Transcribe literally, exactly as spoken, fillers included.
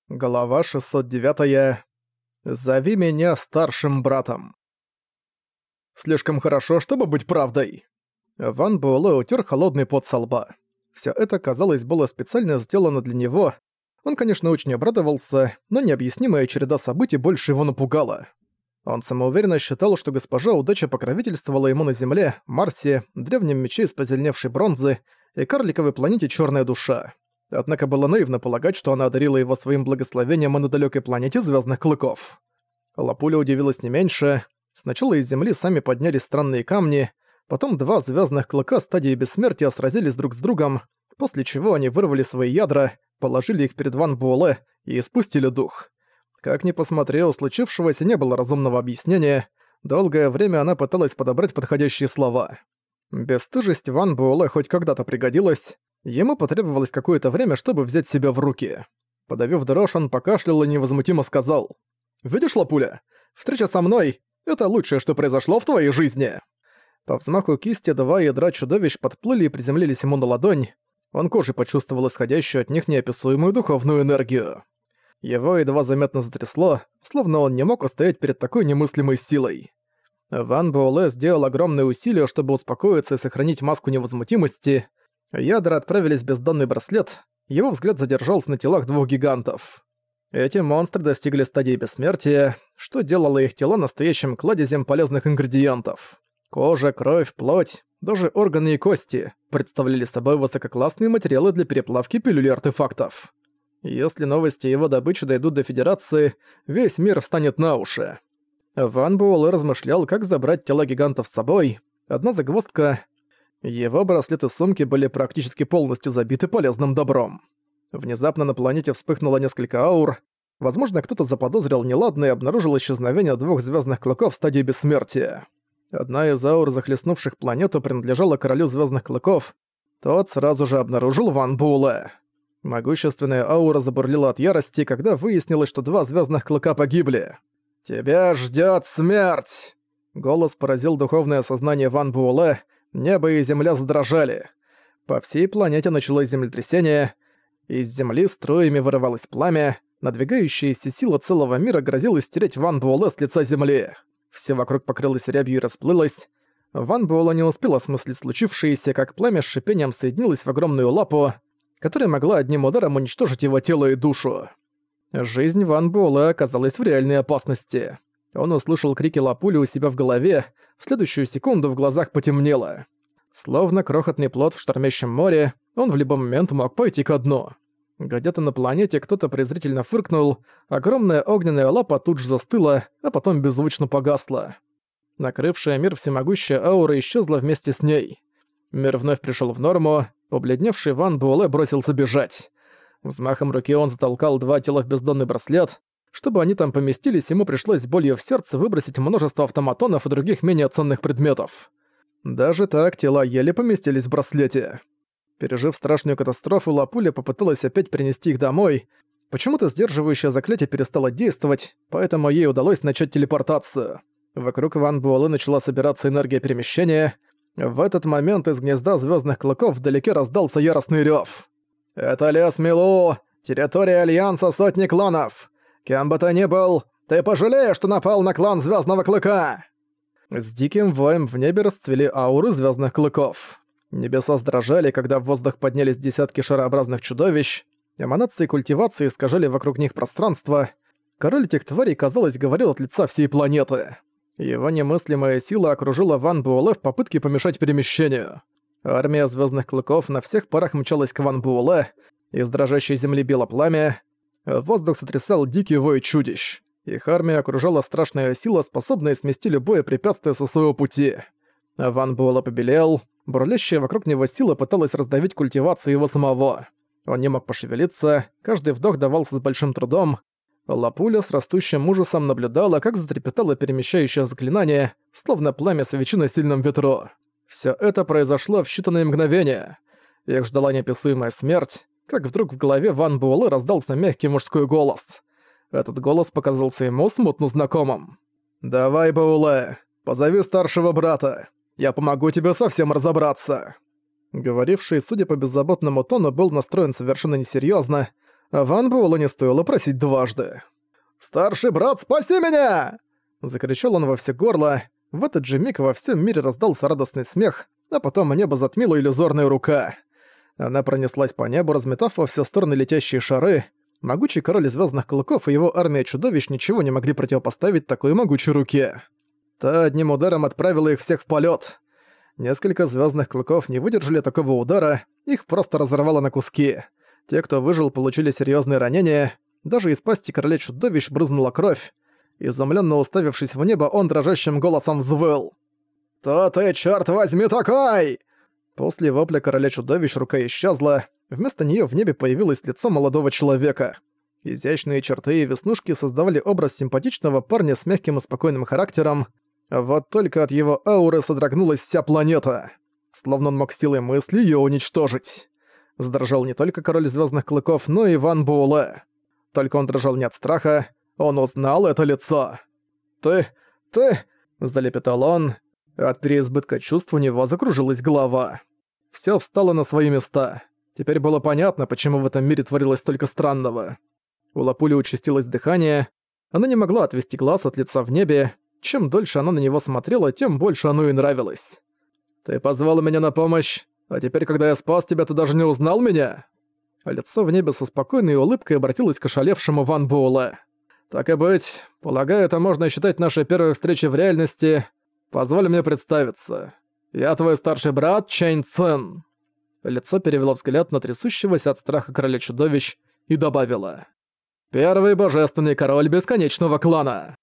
Глава шестьсот девять. «Зови меня старшим братом». Слишком хорошо, чтобы быть правдой. Ван Буэлэ утер холодный пот со лба. Всё это, казалось, было специально сделано для него. Он, конечно, очень обрадовался, но необъяснимая череда событий больше его напугала. Он самоуверенно считал, что госпожа удача покровительствовала ему на Земле, Марсе, древнем мече из позеленевшей бронзы и карликовой планете Чёрная душа. Однако было наивно полагать, что она одарила его своим благословением и на далёкой планете Звёздных Клыков. Лапуля удивилась не меньше. Сначала из земли сами поднялись странные камни, потом два Звёздных Клыка стадии бессмертия сразились друг с другом, после чего они вырвали свои ядра, положили их перед Ван Буэлэ и испустили дух. Как ни посмотри, у случившегося не было разумного объяснения. Долгое время она пыталась подобрать подходящие слова. Бесстыжесть Ван Буэлэ хоть когда-то пригодилась. Ему потребовалось какое-то время, чтобы взять себя в руки. Подавив дрожь, он покашлял и невозмутимо сказал: «Видишь, Лапуля, встреча со мной — это лучшее, что произошло в твоей жизни». По взмаху кисти два ядра чудовищ подплыли и приземлились ему на ладонь. Он кожей почувствовал исходящую от них неописуемую духовную энергию. Его едва заметно затрясло, словно он не мог устоять перед такой немыслимой силой. Ван Буэлэ сделал огромные усилия, чтобы успокоиться и сохранить маску невозмутимости. Ядра отправились в бездонный браслет, его взгляд задержался на телах двух гигантов. Эти монстры достигли стадии бессмертия, что делало их тела настоящим кладезем полезных ингредиентов. Кожа, кровь, плоть, даже органы и кости представляли собой высококлассные материалы для переплавки пилюли артефактов. Если новости его добычи дойдут до Федерации, весь мир встанет на уши. Ван Буэлэ размышлял, как забрать тела гигантов с собой. Одна загвоздка — его браслеты-сумки были практически полностью забиты полезным добром. Внезапно на планете вспыхнуло несколько аур. Возможно, кто-то заподозрил неладное и обнаружил исчезновение двух Звёздных Клыков в стадии бессмертия. Одна из аур, захлестнувших планету, принадлежала королю Звёздных Клыков. Тот сразу же обнаружил Ван Буэлэ. Могущественная аура забурлила от ярости, когда выяснилось, что два Звёздных Клыка погибли. «Тебя ждёт смерть!» Голос поразил духовное сознание Ван Буэлэ. Небо и земля задрожали. По всей планете началось землетрясение. Из земли струями вырывалось пламя. Надвигающаяся сила целого мира грозила стереть Ван Буэлэ с лица земли. Всё вокруг покрылось рябью и расплылось. Ван Буэлэ не успел осмыслить случившееся, как пламя с шипением соединилось в огромную лапу, которая могла одним ударом уничтожить его тело и душу. Жизнь Ван Буэлэ оказалась в реальной опасности. Он услышал крики Лапули у себя в голове, в следующую секунду в глазах потемнело. Словно крохотный плод в штормящем море, он в любой момент мог пойти ко дну. Где-то на планете кто-то презрительно фыркнул, огромная огненная лапа тут же застыла, а потом беззвучно погасла. Накрывшая мир всемогущая аура исчезла вместе с ней. Мир вновь пришел в норму, побледневший Ван Буэлэ бросился бежать. Взмахом руки он затолкал два тела в бездонный браслет. Чтобы они там поместились, ему пришлось с болью в сердце выбросить множество автоматонов и других менее ценных предметов. Даже так тела еле поместились в браслете. Пережив страшную катастрофу, Лапуля попыталась опять принести их домой. Почему-то сдерживающее заклятие перестало действовать, поэтому ей удалось начать телепортацию. Вокруг Ван Буэлэ начала собираться энергия перемещения. В этот момент из гнезда Звёздных Клыков вдалеке раздался яростный рёв. «Это лес Милу! Территория Альянса Сотни Кланов! Кем бы ты ни был, ты пожалеешь, что напал на клан Звёздного Клыка!» С диким воем в небе расцвели ауры Звёздных Клыков. Небеса сдрожали, когда в воздух поднялись десятки шарообразных чудовищ. Эманации культивации искажали вокруг них пространство. Король этих тварей, казалось, говорил от лица всей планеты. Его немыслимая сила окружила Ван Буэлэ в попытке помешать перемещению. Армия Звёздных Клыков на всех парах мчалась к Ван Буэлэ. Из дрожащей земли било пламя. Воздух сотрясал дикий вой чудищ. Их армия окружала страшная сила, способная смести любое препятствие со своего пути. Ван Буэлэ побелел. Бурлящая вокруг него сила пыталась раздавить культивацию его самого. Он не мог пошевелиться, каждый вдох давался с большим трудом. Лапуля с растущим ужасом наблюдала, как затрепетало перемещающее заклинание, словно пламя свечи на сильном ветру. Всё это произошло в считанные мгновения. Их ждала неописуемая смерть, как вдруг в голове Ван Буэлэ раздался мягкий мужской голос. Этот голос показался ему смутно знакомым. «Давай, Буэлэ, позови старшего брата. Я помогу тебе совсем разобраться». Говоривший, судя по беззаботному тону, был настроен совершенно несерьёзно. Ван Буэллу не стоило просить дважды. «Старший брат, спаси меня!» Закричал он во все горло. В этот же миг во всем мире раздался радостный смех, а потом небо затмила иллюзорная рука. Она пронеслась по небу, разметав во все стороны летящие шары. Могучий король звездных клыков и его армия чудовищ ничего не могли противопоставить такой могучей руке. Та одним ударом отправила их всех в полет. Несколько звездных клыков не выдержали такого удара, их просто разорвало на куски. Те, кто выжил, получили серьезные ранения. Даже из пасти короля чудовищ брызнула кровь. Изумленно уставившись в небо, он дрожащим голосом взвыл. «То ты, черт возьми, такой!» После вопля короля чудовищ рука исчезла. Вместо нее в небе появилось лицо молодого человека. Изящные черты и веснушки создавали образ симпатичного парня с мягким и спокойным характером. Вот только от его ауры содрогнулась вся планета. Словно он мог силой мысли её уничтожить. Задрожал не только король звездных клыков, но и Ван Буэлэ. Только он дрожал не от страха, он узнал это лицо. «Ты... ты...» – залепетал он. От переизбытка чувств у него закружилась голова. Всё встало на свои места. Теперь было понятно, почему в этом мире творилось столько странного. У Лапули участилось дыхание. Она не могла отвести глаз от лица в небе. Чем дольше она на него смотрела, тем больше оно и нравилось. «Ты позвал меня на помощь, а теперь, когда я спас тебя, ты даже не узнал меня?» А лицо в небе со спокойной улыбкой обратилось к ошалевшему Ван Буэлэ. «Так и быть, полагаю, это можно считать нашей первой встречей в реальности. Позволь мне представиться. Я твой старший брат Чэнь Цин». Лицо перевело взгляд на трясущегося от страха короля чудовищ и добавило: «Первый божественный король бесконечного клана».